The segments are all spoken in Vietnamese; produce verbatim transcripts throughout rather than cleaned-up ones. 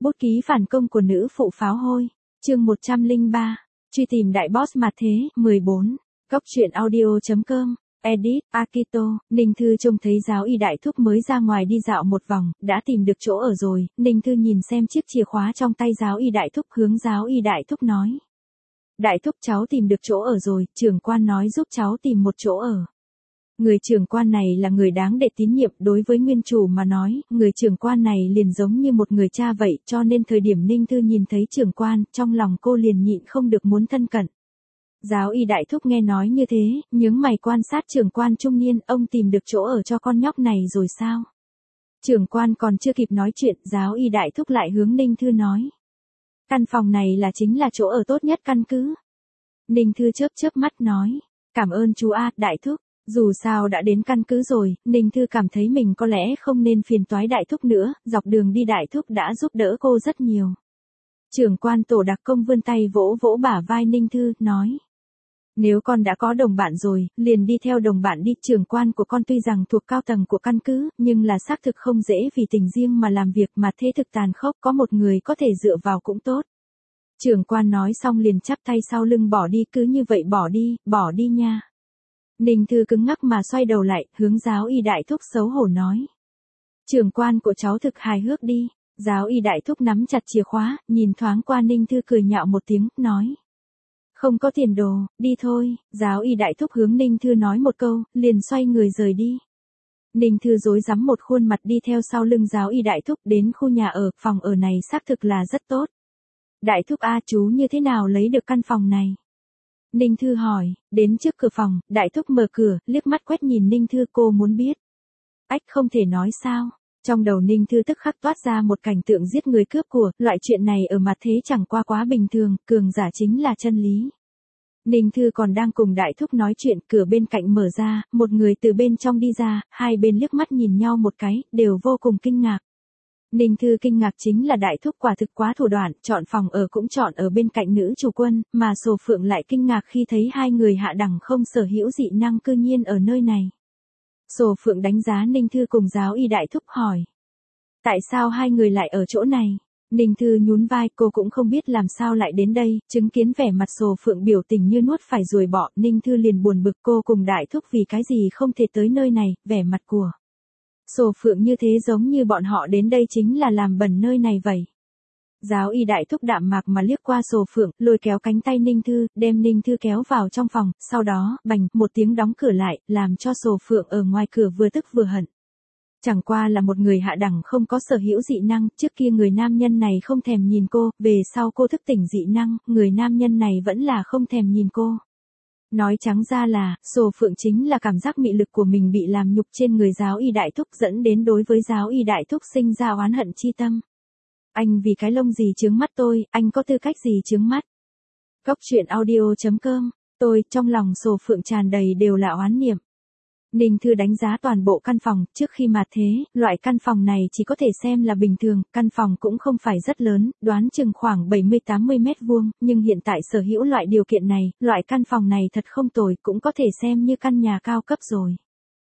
Bút ký phản công của nữ phụ pháo hôi. Chương một trăm lẻ ba. Truy tìm đại boss mà thế. mười bốn. Góc truyện audio.com. Edit, Akito. Ninh Thư trông thấy giáo y đại thúc mới ra ngoài đi dạo một vòng, đã tìm được chỗ ở rồi. Ninh Thư nhìn xem chiếc chìa khóa trong tay giáo y đại thúc, hướng giáo y đại thúc nói. Đại thúc, cháu tìm được chỗ ở rồi, trưởng quan nói giúp cháu tìm một chỗ ở. Người trưởng quan này là người đáng để tín nhiệm, đối với nguyên chủ mà nói, người trưởng quan này liền giống như một người cha vậy, cho nên thời điểm Ninh Thư nhìn thấy trưởng quan, trong lòng cô liền nhịn không được muốn thân cận. Giáo y đại thúc nghe nói như thế, nhướng mày quan sát trưởng quan trung niên, ông tìm được chỗ ở cho con nhóc này rồi sao? Trưởng quan còn chưa kịp nói chuyện, giáo y đại thúc lại hướng Ninh Thư nói. Căn phòng này là chính là chỗ ở tốt nhất căn cứ. Ninh Thư chớp chớp mắt nói. Cảm ơn chú A, đại thúc. Dù sao đã đến căn cứ rồi, Ninh Thư cảm thấy mình có lẽ không nên phiền toái đại thúc nữa, dọc đường đi đại thúc đã giúp đỡ cô rất nhiều. Trưởng quan tổ đặc công vươn tay vỗ vỗ bả vai Ninh Thư, nói. Nếu con đã có đồng bạn rồi, liền đi theo đồng bạn đi. Trưởng quan của con tuy rằng thuộc cao tầng của căn cứ, nhưng là xác thực không dễ vì tình riêng mà làm việc, mà thế thực tàn khốc, có một người có thể dựa vào cũng tốt. Trưởng quan nói xong liền chắp tay sau lưng bỏ đi, cứ như vậy bỏ đi, bỏ đi nha. Ninh Thư cứng ngắc mà xoay đầu lại, hướng giáo y đại thúc xấu hổ nói. Trưởng quan của cháu thực hài hước đi. Giáo y đại thúc nắm chặt chìa khóa, nhìn thoáng qua Ninh Thư cười nhạo một tiếng, nói. Không có tiền đồ, đi thôi. Giáo y đại thúc hướng Ninh Thư nói một câu, liền xoay người rời đi. Ninh Thư rối rắm một khuôn mặt đi theo sau lưng giáo y đại thúc đến khu nhà ở, phòng ở này xác thực là rất tốt. Đại thúc A, chú như thế nào lấy được căn phòng này? Ninh Thư hỏi, đến trước cửa phòng, đại thúc mở cửa, liếc mắt quét nhìn Ninh Thư, cô muốn biết. Ách, không thể nói sao? Trong đầu Ninh Thư tức khắc toát ra một cảnh tượng giết người cướp của, loại chuyện này ở mặt thế chẳng qua quá bình thường, cường giả chính là chân lý. Ninh Thư còn đang cùng đại thúc nói chuyện, cửa bên cạnh mở ra, một người từ bên trong đi ra, hai bên liếc mắt nhìn nhau một cái, đều vô cùng kinh ngạc. Ninh Thư kinh ngạc chính là đại thúc quả thực quá thủ đoạn, chọn phòng ở cũng chọn ở bên cạnh nữ chủ quân, mà Sồ Phượng lại kinh ngạc khi thấy hai người hạ đẳng không sở hữu dị năng cư nhiên ở nơi này. Sồ Phượng đánh giá Ninh Thư cùng giáo y đại thúc hỏi. Tại sao hai người lại ở chỗ này? Ninh Thư nhún vai, cô cũng không biết làm sao lại đến đây, chứng kiến vẻ mặt Sồ Phượng biểu tình như nuốt phải ruồi bọ, Ninh Thư liền buồn bực, cô cùng đại thúc vì cái gì không thể tới nơi này, vẻ mặt của Sồ Phượng như thế giống như bọn họ đến đây chính là làm bẩn nơi này vậy. Giáo y đại thúc đạm mạc mà liếc qua Sồ Phượng, lôi kéo cánh tay Ninh Thư, đem Ninh Thư kéo vào trong phòng, sau đó, bành, một tiếng đóng cửa lại, làm cho Sồ Phượng ở ngoài cửa vừa tức vừa hận. Chẳng qua là một người hạ đẳng không có sở hữu dị năng, trước kia người nam nhân này không thèm nhìn cô, về sau cô thức tỉnh dị năng, người nam nhân này vẫn là không thèm nhìn cô. Nói trắng ra là, Sồ Phượng chính là cảm giác mị lực của mình bị làm nhục trên người giáo y đại thúc, dẫn đến đối với giáo y đại thúc sinh ra oán hận chi tâm. Anh vì cái lông gì chướng mắt tôi, anh có tư cách gì chướng mắt? Góc truyện audio.com. Tôi, trong lòng Sồ Phượng tràn đầy đều là oán niệm. Ninh Thư đánh giá toàn bộ căn phòng, trước khi mà thế, loại căn phòng này chỉ có thể xem là bình thường, căn phòng cũng không phải rất lớn, đoán chừng khoảng bảy mươi tám mươi mét vuông, nhưng hiện tại sở hữu loại điều kiện này, loại căn phòng này thật không tồi, cũng có thể xem như căn nhà cao cấp rồi.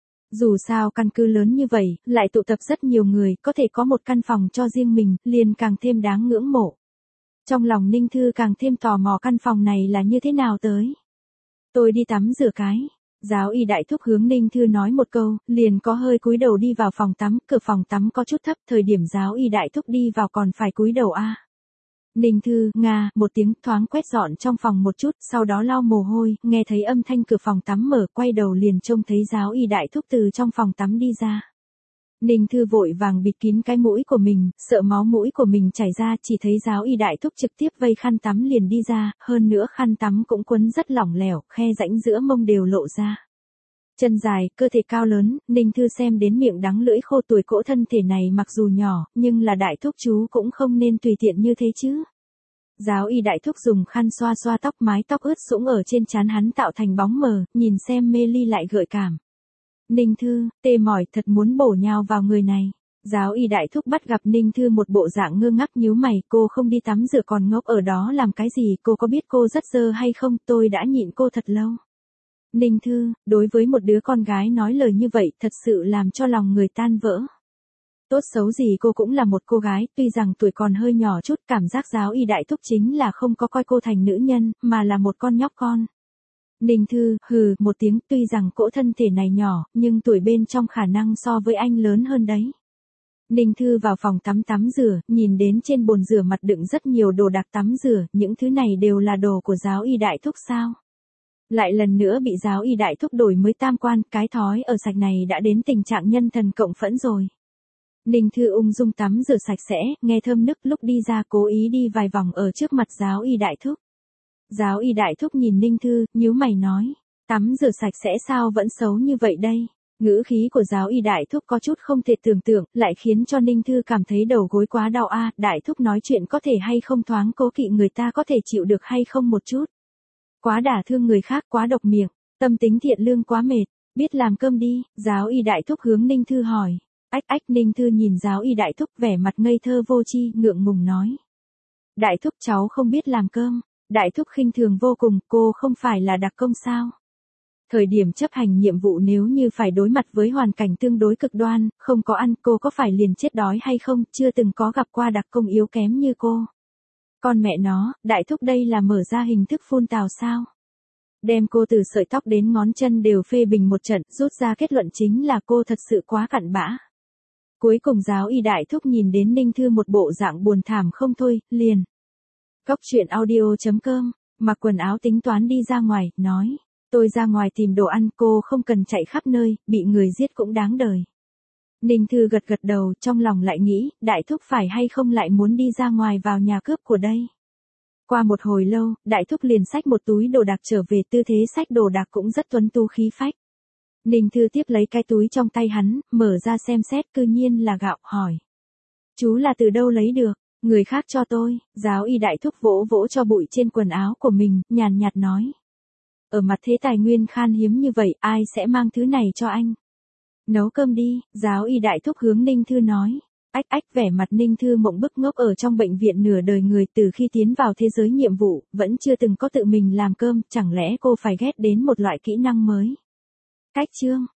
Dù sao căn cứ lớn như vậy, lại tụ tập rất nhiều người, có thể có một căn phòng cho riêng mình, liền càng thêm đáng ngưỡng mộ. Trong lòng Ninh Thư càng thêm tò mò căn phòng này là như thế nào tới. Tôi đi tắm rửa cái. Giáo y đại thúc hướng Ninh Thư nói một câu, liền có hơi cúi đầu đi vào phòng tắm, cửa phòng tắm có chút thấp, thời điểm giáo y đại thúc đi vào còn phải cúi đầu a. À. Ninh Thư, nga, một tiếng, thoáng quét dọn trong phòng một chút, sau đó lau mồ hôi, nghe thấy âm thanh cửa phòng tắm mở, quay đầu liền trông thấy giáo y đại thúc từ trong phòng tắm đi ra. Ninh Thư vội vàng bịt kín cái mũi của mình, sợ máu mũi của mình chảy ra, chỉ thấy giáo y đại thúc trực tiếp vây khăn tắm liền đi ra, hơn nữa khăn tắm cũng quấn rất lỏng lẻo, khe rãnh giữa mông đều lộ ra. Chân dài, cơ thể cao lớn, Ninh Thư xem đến miệng đắng lưỡi khô, tuổi cỗ thân thể này mặc dù nhỏ, nhưng là đại thúc chú cũng không nên tùy tiện như thế chứ. Giáo y đại thúc dùng khăn xoa xoa tóc, mái tóc ướt sũng ở trên trán hắn tạo thành bóng mờ, nhìn xem mê ly lại gợi cảm. Ninh Thư, tê mỏi, thật muốn bổ nhào vào người này. Giáo y đại thúc bắt gặp Ninh Thư một bộ dạng ngơ ngác nhíu mày, cô không đi tắm rửa còn ngốc ở đó làm cái gì, cô có biết cô rất dơ hay không, tôi đã nhịn cô thật lâu. Ninh Thư, đối với một đứa con gái nói lời như vậy thật sự làm cho lòng người tan vỡ. Tốt xấu gì cô cũng là một cô gái, tuy rằng tuổi còn hơi nhỏ chút, cảm giác giáo y đại thúc chính là không có coi cô thành nữ nhân, mà là một con nhóc con. Ninh Thư, hừ, một tiếng, tuy rằng cỗ thân thể này nhỏ, nhưng tuổi bên trong khả năng so với anh lớn hơn đấy. Ninh Thư vào phòng tắm tắm rửa, nhìn đến trên bồn rửa mặt đựng rất nhiều đồ đặc tắm rửa, những thứ này đều là đồ của giáo y đại thúc sao? Lại lần nữa bị giáo y đại thúc đổi mới tam quan, cái thói ở sạch này đã đến tình trạng nhân thần cộng phẫn rồi. Ninh Thư ung dung tắm rửa sạch sẽ, nghe thơm nức, lúc đi ra cố ý đi vài vòng ở trước mặt giáo y đại thúc. Giáo y đại thúc nhìn Ninh Thư, nhíu mày nói, tắm rửa sạch sẽ sao vẫn xấu như vậy đây? Ngữ khí của giáo y đại thúc có chút không thể tưởng tượng, lại khiến cho Ninh Thư cảm thấy đầu gối quá đau a. Đại thúc nói chuyện có thể hay không thoáng cố kỵ người ta, có thể chịu được hay không một chút. Quá đả thương người khác, quá độc miệng, tâm tính thiện lương quá mệt, biết làm cơm đi. Giáo y đại thúc hướng Ninh Thư hỏi. Ách ách. Ninh Thư nhìn giáo y đại thúc vẻ mặt ngây thơ vô tri, ngượng ngùng nói. Đại thúc, cháu không biết làm cơm. Đại thúc khinh thường vô cùng, cô không phải là đặc công sao? Thời điểm chấp hành nhiệm vụ nếu như phải đối mặt với hoàn cảnh tương đối cực đoan, không có ăn, cô có phải liền chết đói hay không? Chưa từng có gặp qua đặc công yếu kém như cô. Con mẹ nó, đại thúc đây là mở ra hình thức phun tào sao? Đem cô từ sợi tóc đến ngón chân đều phê bình một trận, rút ra kết luận chính là cô thật sự quá cặn bã. Cuối cùng giáo y đại thúc nhìn đến Ninh Thư một bộ dạng buồn thảm không thôi, liền. Cóc truyện audio chấm com, mặc quần áo tính toán đi ra ngoài, nói. Tôi ra ngoài tìm đồ ăn, cô không cần chạy khắp nơi, bị người giết cũng đáng đời. Ninh Thư gật gật đầu, trong lòng lại nghĩ, đại thúc phải hay không lại muốn đi ra ngoài vào nhà cướp của đây. Qua một hồi lâu, đại thúc liền xách một túi đồ đạc trở về, tư thế xách đồ đạc cũng rất tuấn tú khí phách. Ninh Thư tiếp lấy cái túi trong tay hắn, mở ra xem xét, cư nhiên là gạo, hỏi. Chú là từ đâu lấy được? Người khác cho tôi. Giáo y đại thúc vỗ vỗ cho bụi trên quần áo của mình, nhàn nhạt nói. Ở mặt thế tài nguyên khan hiếm như vậy, ai sẽ mang thứ này cho anh? Nấu cơm đi. Giáo y đại thúc hướng Ninh Thư nói. Ách ách. Vẻ mặt Ninh Thư mộng bức ngốc, ở trong bệnh viện nửa đời người, từ khi tiến vào thế giới nhiệm vụ, vẫn chưa từng có tự mình làm cơm, chẳng lẽ cô phải ghét đến một loại kỹ năng mới? Cách chương.